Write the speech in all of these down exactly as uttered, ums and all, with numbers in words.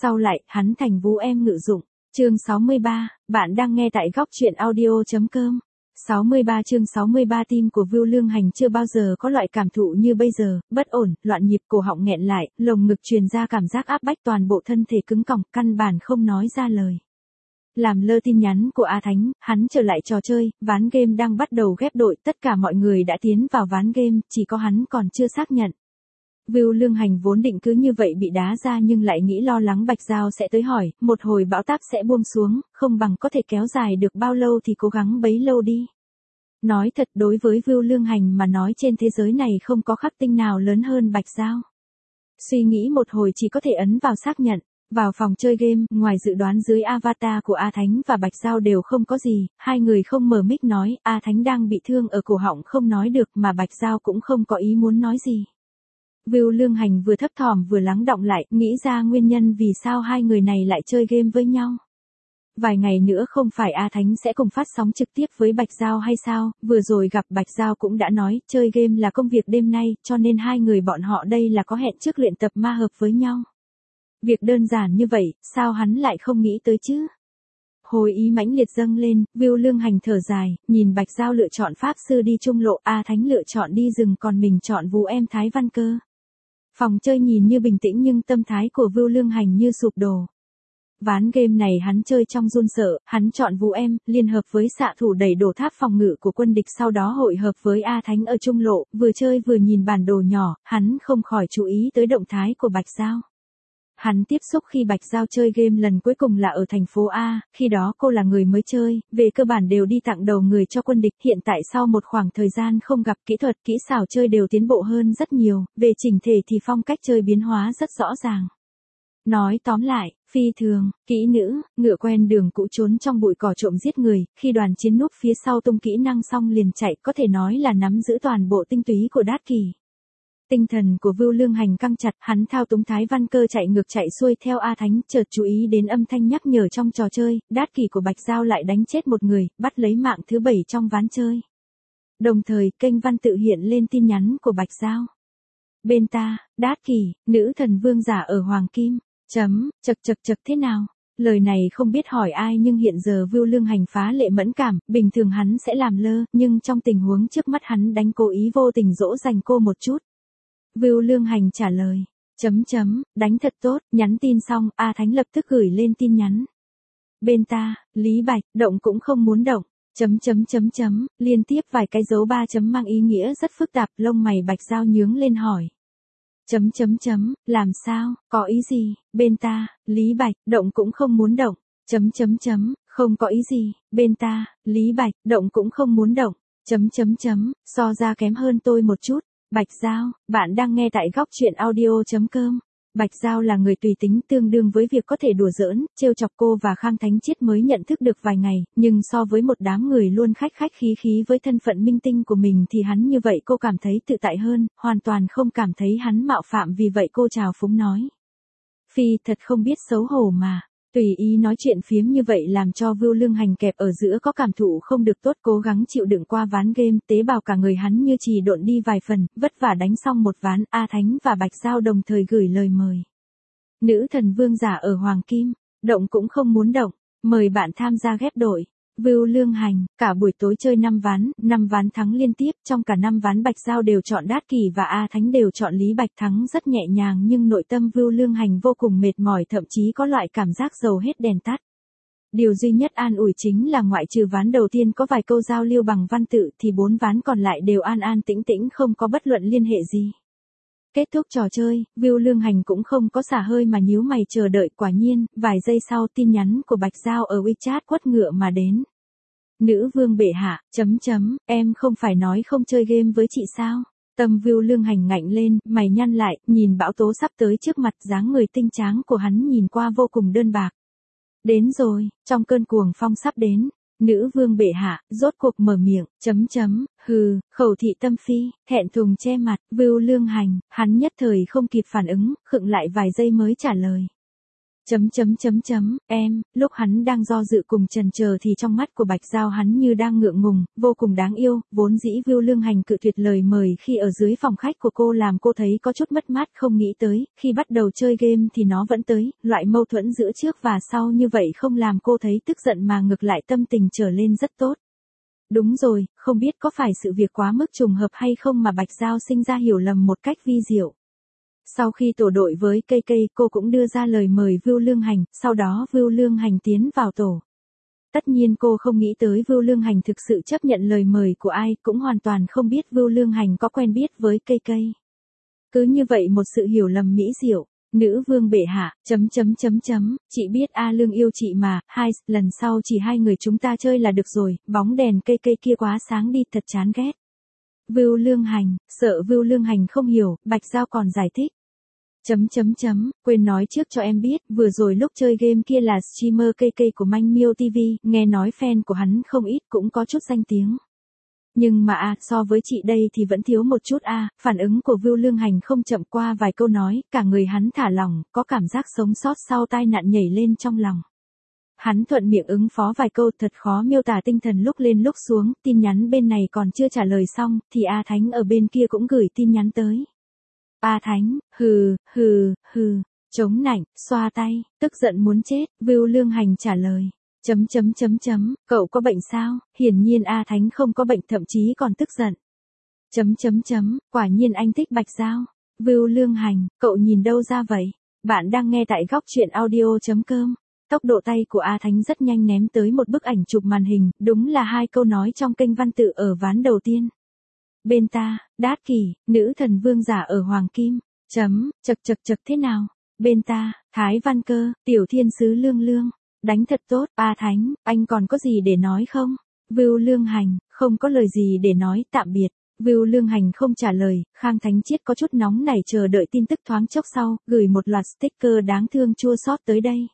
Sau lại, hắn thành vũ em ngự dụng. Chương sáu mươi ba, bạn đang nghe tại góc truyện audio chấm com. sáu mươi ba chương sáu mươi ba tim của Vưu Lương Hành chưa bao giờ có loại cảm thụ như bây giờ, bất ổn, loạn nhịp, cổ họng nghẹn lại, lồng ngực truyền ra cảm giác áp bách, toàn bộ thân thể cứng còng, căn bản không nói ra lời. Làm lơ tin nhắn của A Thánh, hắn trở lại trò chơi, ván game đang bắt đầu ghép đội, tất cả mọi người đã tiến vào ván game, chỉ có hắn còn chưa xác nhận. Vưu Lương Hành vốn định cứ như vậy bị đá ra nhưng lại nghĩ lo lắng Bạch Giao sẽ tới hỏi, một hồi bão táp sẽ buông xuống, không bằng có thể kéo dài được bao lâu thì cố gắng bấy lâu đi. Nói thật, đối với Vưu Lương Hành mà nói, trên thế giới này không có khắc tinh nào lớn hơn Bạch Giao. Suy nghĩ một hồi chỉ có thể ấn vào xác nhận. Vào phòng chơi game, ngoài dự đoán dưới avatar của A Thánh và Bạch Giao đều không có gì, hai người không mở mic nói, A Thánh đang bị thương ở cổ họng không nói được mà Bạch Giao cũng không có ý muốn nói gì. Vưu Lương Hành vừa thấp thỏm vừa lắng đọng lại, nghĩ ra nguyên nhân vì sao hai người này lại chơi game với nhau. Vài ngày nữa không phải A Thánh sẽ cùng phát sóng trực tiếp với Bạch Giao hay sao, vừa rồi gặp Bạch Giao cũng đã nói, chơi game là công việc đêm nay, cho nên hai người bọn họ đây là có hẹn trước luyện tập ma hợp với nhau. Việc đơn giản như vậy, sao hắn lại không nghĩ tới chứ? Hồi ý mãnh liệt dâng lên, Vưu Lương Hành thở dài, nhìn Bạch Giao lựa chọn pháp sư đi trung lộ, A Thánh lựa chọn đi rừng còn mình chọn vũ em Thái Văn Cơ. Phòng chơi nhìn như bình tĩnh nhưng tâm thái của Vưu Lương Hành như sụp đổ. Ván game này hắn chơi trong run sợ, hắn chọn vũ em, liên hợp với xạ thủ đẩy đổ tháp phòng ngự của quân địch, sau đó hội hợp với A Thánh ở trung lộ, vừa chơi vừa nhìn bản đồ nhỏ, hắn không khỏi chú ý tới động thái của Bạch Giao. Hắn tiếp xúc khi Bạch Giao chơi game lần cuối cùng là ở thành phố A, khi đó cô là người mới chơi, về cơ bản đều đi tặng đầu người cho quân địch, hiện tại sau một khoảng thời gian không gặp, kỹ thuật, kỹ xảo chơi đều tiến bộ hơn rất nhiều, về chỉnh thể thì phong cách chơi biến hóa rất rõ ràng. Nói tóm lại, phi thường, kỹ nữ, ngựa quen đường cũ trốn trong bụi cỏ trộm giết người, khi đoàn chiến núp phía sau tung kỹ năng xong liền chạy, có thể nói là nắm giữ toàn bộ tinh túy của Đát Kỳ. Tinh thần của Vưu Lương Hành căng chặt, hắn thao túng Thái Văn Cơ chạy ngược chạy xuôi theo A Thánh, chợt chú ý đến âm thanh nhắc nhở trong trò chơi, Đát Kỳ của Bạch Giao lại đánh chết một người, bắt lấy mạng thứ bảy trong ván chơi. Đồng thời, kênh văn tự hiện lên tin nhắn của Bạch Giao. Bên ta, Đát Kỳ, nữ thần vương giả ở Hoàng Kim, chấm, chật chật chật thế nào? Lời này không biết hỏi ai nhưng hiện giờ Vưu Lương Hành phá lệ mẫn cảm, bình thường hắn sẽ làm lơ, nhưng trong tình huống trước mắt hắn đánh cố ý vô tình dỗ dành cô một chút. Vưu Lương Hành trả lời, chấm chấm, đánh thật tốt, nhắn tin xong, A Thánh lập tức gửi lên tin nhắn. Bên ta, Lý Bạch, động cũng không muốn động, chấm chấm chấm chấm, liên tiếp vài cái dấu ba chấm mang ý nghĩa rất phức tạp, lông mày Bạch Giao nhướng lên hỏi. Chấm chấm chấm, làm sao, có ý gì, bên ta, Lý Bạch, động cũng không muốn động, chấm chấm chấm, không có ý gì, bên ta, Lý Bạch, động cũng không muốn động, chấm chấm chấm, so ra kém hơn tôi một chút. Bạch Giao, bạn đang nghe tại góc truyện audio chấm com. Bạch Giao là người tùy tính, tương đương với việc có thể đùa giỡn, trêu chọc cô và Khang Thánh Chiết mới nhận thức được vài ngày, nhưng so với một đám người luôn khách khách khí khí với thân phận minh tinh của mình thì hắn như vậy cô cảm thấy tự tại hơn, hoàn toàn không cảm thấy hắn mạo phạm, vì vậy cô trào phúng nói. Phi, thật không biết xấu hổ mà. Tùy ý nói chuyện phiếm như vậy làm cho Vưu Lương Hành kẹp ở giữa có cảm thụ không được tốt, cố gắng chịu đựng qua ván game, tế bào cả người hắn như trì độn đi vài phần, vất vả đánh xong một ván, A Thánh và Bạch Giao đồng thời gửi lời mời. Nữ thần vương giả ở Hoàng Kim, động cũng không muốn động, mời bạn tham gia ghép đội. Vưu Lương Hành, cả buổi tối chơi năm ván, năm ván thắng liên tiếp, trong cả năm ván Bạch Giao đều chọn Đát Kỳ và A Thánh đều chọn Lý Bạch, thắng rất nhẹ nhàng nhưng nội tâm Vưu Lương Hành vô cùng mệt mỏi, thậm chí có loại cảm giác dầu hết đèn tắt. Điều duy nhất an ủi chính là ngoại trừ ván đầu tiên có vài câu giao lưu bằng văn tự thì bốn ván còn lại đều an an tĩnh tĩnh, không có bất luận liên hệ gì. Kết thúc trò chơi, Vưu Lương Hành cũng không có xả hơi mà nhíu mày chờ đợi, quả nhiên, vài giây sau tin nhắn của Bạch Giao ở WeChat quất ngựa mà đến. Nữ vương bệ hạ, chấm chấm, em không phải nói không chơi game với chị sao? Tâm Vưu Lương Hành ngạnh lên, mày nhăn lại, nhìn bão tố sắp tới trước mặt, dáng người tinh tráng của hắn nhìn qua vô cùng đơn bạc. Đến rồi, trong cơn cuồng phong sắp đến. Nữ vương bệ hạ, rốt cuộc mở miệng, chấm chấm, hừ, khẩu thị tâm phi, thẹn thùng che mặt, Vưu Lương Hành, hắn nhất thời không kịp phản ứng, khựng lại vài giây mới trả lời. Chấm chấm chấm chấm, em, lúc hắn đang do dự cùng chần chờ thì trong mắt của Bạch Giao hắn như đang ngượng ngùng, vô cùng đáng yêu, vốn dĩ Vưu Lương Hành cự tuyệt lời mời khi ở dưới phòng khách của cô làm cô thấy có chút mất mát không nghĩ tới, khi bắt đầu chơi game thì nó vẫn tới, loại mâu thuẫn giữa trước và sau như vậy không làm cô thấy tức giận mà ngược lại tâm tình trở lên rất tốt. Đúng rồi, không biết có phải sự việc quá mức trùng hợp hay không mà Bạch Giao sinh ra hiểu lầm một cách vi diệu. Sau khi tổ đội với cây cây, cô cũng đưa ra lời mời Vưu Lương Hành, sau đó Vưu Lương Hành tiến vào tổ. Tất nhiên cô không nghĩ tới Vưu Lương Hành thực sự chấp nhận lời mời của ai, cũng hoàn toàn không biết Vưu Lương Hành có quen biết với cây cây. Cứ như vậy một sự hiểu lầm mỹ diệu. Nữ vương bệ hạ, chấm chấm chấm chấm, chị biết A Lương yêu chị mà, hai, lần sau chỉ hai người chúng ta chơi là được rồi, bóng đèn cây cây kia quá sáng đi thật chán ghét. Vưu Lương Hành, sợ Vưu Lương Hành không hiểu, Bạch Giao còn giải thích. Chấm chấm chấm, quên nói trước cho em biết, vừa rồi lúc chơi game kia là streamer cây cây của Manh Miêu ti vi, nghe nói fan của hắn không ít cũng có chút danh tiếng. Nhưng mà à, so với chị đây thì vẫn thiếu một chút a. À, phản ứng của Vưu Lương Hành không chậm qua vài câu nói, cả người hắn thả lỏng, có cảm giác sống sót sau tai nạn nhảy lên trong lòng. Hắn thuận miệng ứng phó vài câu thật khó miêu tả tinh thần lúc lên lúc xuống, tin nhắn bên này còn chưa trả lời xong, thì A Thánh ở bên kia cũng gửi tin nhắn tới. A Thánh, hừ, hừ, hừ, chống nạnh, xoa tay, tức giận muốn chết, Vưu Lương Hành trả lời. Chấm chấm chấm chấm, cậu có bệnh sao? Hiển nhiên A Thánh không có bệnh thậm chí còn tức giận. Chấm chấm chấm, quả nhiên anh thích Bạch Giao. Vưu Lương Hành, cậu nhìn đâu ra vậy? Bạn đang nghe tại góc truyện audio chấm com. Tốc độ tay của A Thánh rất nhanh ném tới một bức ảnh chụp màn hình, đúng là hai câu nói trong kênh văn tự ở ván đầu tiên. Bên ta, Đát Kỷ, nữ thần vương giả ở Hoàng Kim. Chấm, chật chật chật thế nào? Bên ta, Thái Văn Cơ, tiểu thiên sứ Lương Lương. Đánh thật tốt, A Thánh, anh còn có gì để nói không? Vưu Lương Hành, không có lời gì để nói, tạm biệt. Vưu Lương Hành không trả lời, Khang Thánh Chiết có chút nóng nảy chờ đợi tin tức thoáng chốc sau, gửi một loạt sticker đáng thương chua xót tới đây.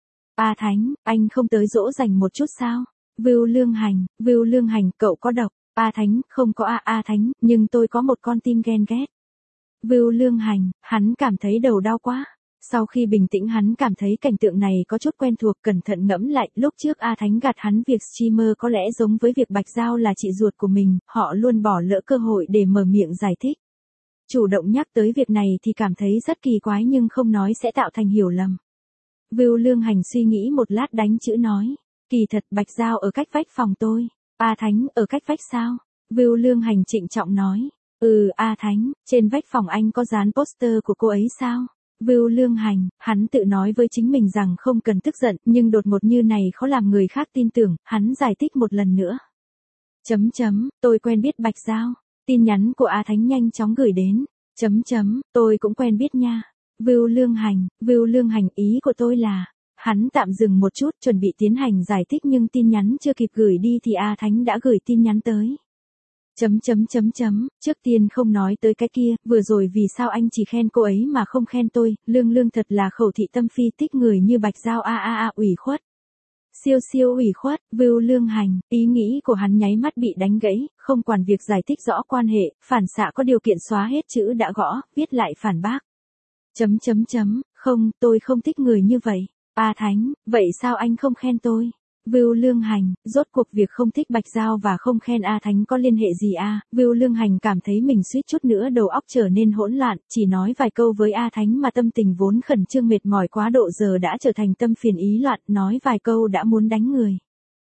A Thánh, anh không tới dỗ dành một chút sao? Vưu Lương Hành, Vưu Lương Hành, cậu có độc. A Thánh, không có A A Thánh, nhưng tôi có một con tim ghen ghét. Vưu Lương Hành, hắn cảm thấy đầu đau quá. Sau khi bình tĩnh hắn cảm thấy cảnh tượng này có chút quen thuộc, cẩn thận ngẫm lại, lúc trước A Thánh gạt hắn việc streamer có lẽ giống với việc Bạch Giao là chị ruột của mình, họ luôn bỏ lỡ cơ hội để mở miệng giải thích. Chủ động nhắc tới việc này thì cảm thấy rất kỳ quái nhưng không nói sẽ tạo thành hiểu lầm. Vưu Lương Hành suy nghĩ một lát đánh chữ nói, kỳ thật Bạch Giao ở cách vách phòng tôi. A Thánh, ở cách vách sao? Vưu Lương Hành trịnh trọng nói, ừ A Thánh, trên vách phòng anh có dán poster của cô ấy sao? Vưu Lương Hành, hắn tự nói với chính mình rằng không cần tức giận, nhưng đột ngột như này khó làm người khác tin tưởng, hắn giải thích một lần nữa. Chấm chấm, tôi quen biết Bạch Giao. Tin nhắn của A Thánh nhanh chóng gửi đến. Chấm chấm, tôi cũng quen biết nha. Vưu Lương Hành, Vưu Lương Hành, ý của tôi là, hắn tạm dừng một chút chuẩn bị tiến hành giải thích nhưng tin nhắn chưa kịp gửi đi thì A Thánh đã gửi tin nhắn tới. Chấm chấm chấm chấm, trước tiên không nói tới cái kia, vừa rồi vì sao anh chỉ khen cô ấy mà không khen tôi, Lương Lương thật là khẩu thị tâm phi, thích người như Bạch Giao a a a ủy khuất. Siêu siêu ủy khuất, Vưu Lương Hành, ý nghĩ của hắn nháy mắt bị đánh gãy, không quản việc giải thích rõ quan hệ, phản xạ có điều kiện xóa hết chữ đã gõ, viết lại phản bác. Chấm chấm chấm, không, tôi không thích người như vậy. A Thánh, vậy sao anh không khen tôi? Vưu Lương Hành, rốt cuộc việc không thích Bạch Giao và không khen A Thánh có liên hệ gì a? À? Vưu Lương Hành cảm thấy mình suýt chút nữa đầu óc trở nên hỗn loạn, chỉ nói vài câu với A Thánh mà tâm tình vốn khẩn trương mệt mỏi quá độ giờ đã trở thành tâm phiền ý loạn, nói vài câu đã muốn đánh người.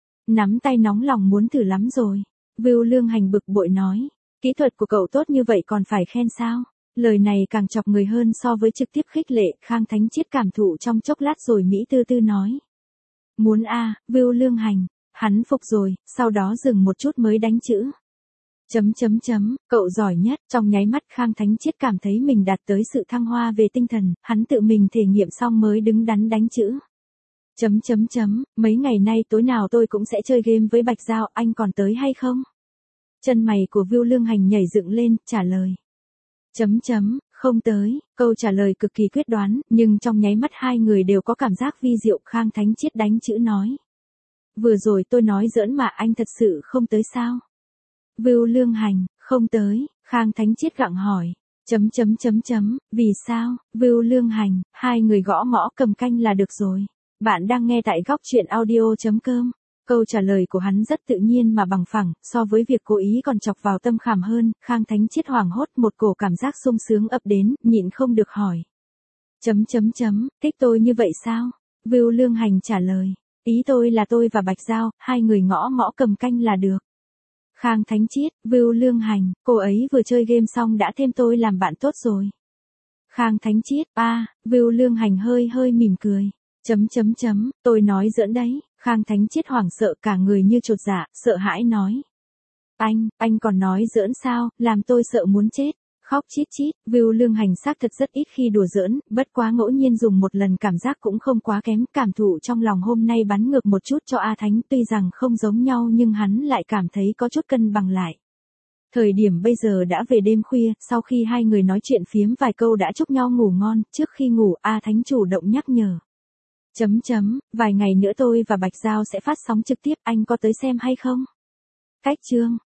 Nắm tay nóng lòng muốn thử lắm rồi. Vưu Lương Hành bực bội nói, kỹ thuật của cậu tốt như vậy còn phải khen sao? Lời này càng chọc người hơn so với trực tiếp khích lệ, Khang Thánh Chiết cảm thụ trong chốc lát rồi Mỹ tư tư nói. Muốn a, à, Vưu Lương Hành, hắn phục rồi, sau đó dừng một chút mới đánh chữ. Chấm chấm chấm, cậu giỏi nhất, trong nháy mắt Khang Thánh Chiết cảm thấy mình đạt tới sự thăng hoa về tinh thần, hắn tự mình thể nghiệm xong mới đứng đắn đánh chữ. Chấm chấm chấm, mấy ngày nay tối nào tôi cũng sẽ chơi game với Bạch Giao, anh còn tới hay không? Chân mày của Vưu Lương Hành nhảy dựng lên, trả lời. Chấm chấm, không tới, câu trả lời cực kỳ quyết đoán, nhưng trong nháy mắt hai người đều có cảm giác vi diệu. Khang Thánh Chiết đánh chữ nói. Vừa rồi tôi nói giỡn mà anh thật sự không tới sao? Vưu Lương Hành, không tới, Khang Thánh Chiết gặng hỏi. Chấm chấm chấm chấm, vì sao, Vưu Lương Hành, hai người gõ mõ cầm canh là được rồi. Bạn đang nghe tại góc truyện audio.com. Câu trả lời của hắn rất tự nhiên mà bằng phẳng, so với việc cố ý còn chọc vào tâm khảm hơn, Khang Thánh Triết hoảng hốt một cổ cảm giác sung sướng ập đến, nhịn không được hỏi. Chấm chấm chấm, thích tôi như vậy sao? Vưu Lương Hành trả lời, ý tôi là tôi và Bạch Giao, hai người ngõ mõ cầm canh là được. Khang Thánh Triết, Vưu Lương Hành, cô ấy vừa chơi game xong đã thêm tôi làm bạn tốt rồi. Khang Thánh Triết, a, à, Vưu Lương Hành hơi hơi mỉm cười. Chấm chấm chấm, tôi nói giỡn đấy. Khang Thánh Triết hoảng sợ cả người như chột dạ, sợ hãi nói. Anh, anh còn nói giỡn sao, làm tôi sợ muốn chết. Khóc chít chít, Vưu Lương Hành xác thật rất ít khi đùa giỡn, bất quá ngẫu nhiên dùng một lần cảm giác cũng không quá kém, cảm thụ trong lòng hôm nay bắn ngược một chút cho A Thánh, tuy rằng không giống nhau nhưng hắn lại cảm thấy có chút cân bằng lại. Thời điểm bây giờ đã về đêm khuya, sau khi hai người nói chuyện phiếm vài câu đã chúc nhau ngủ ngon, trước khi ngủ A Thánh chủ động nhắc nhở. Chấm chấm, vài ngày nữa tôi và Bạch Giao sẽ phát sóng trực tiếp, anh có tới xem hay không? Cách chương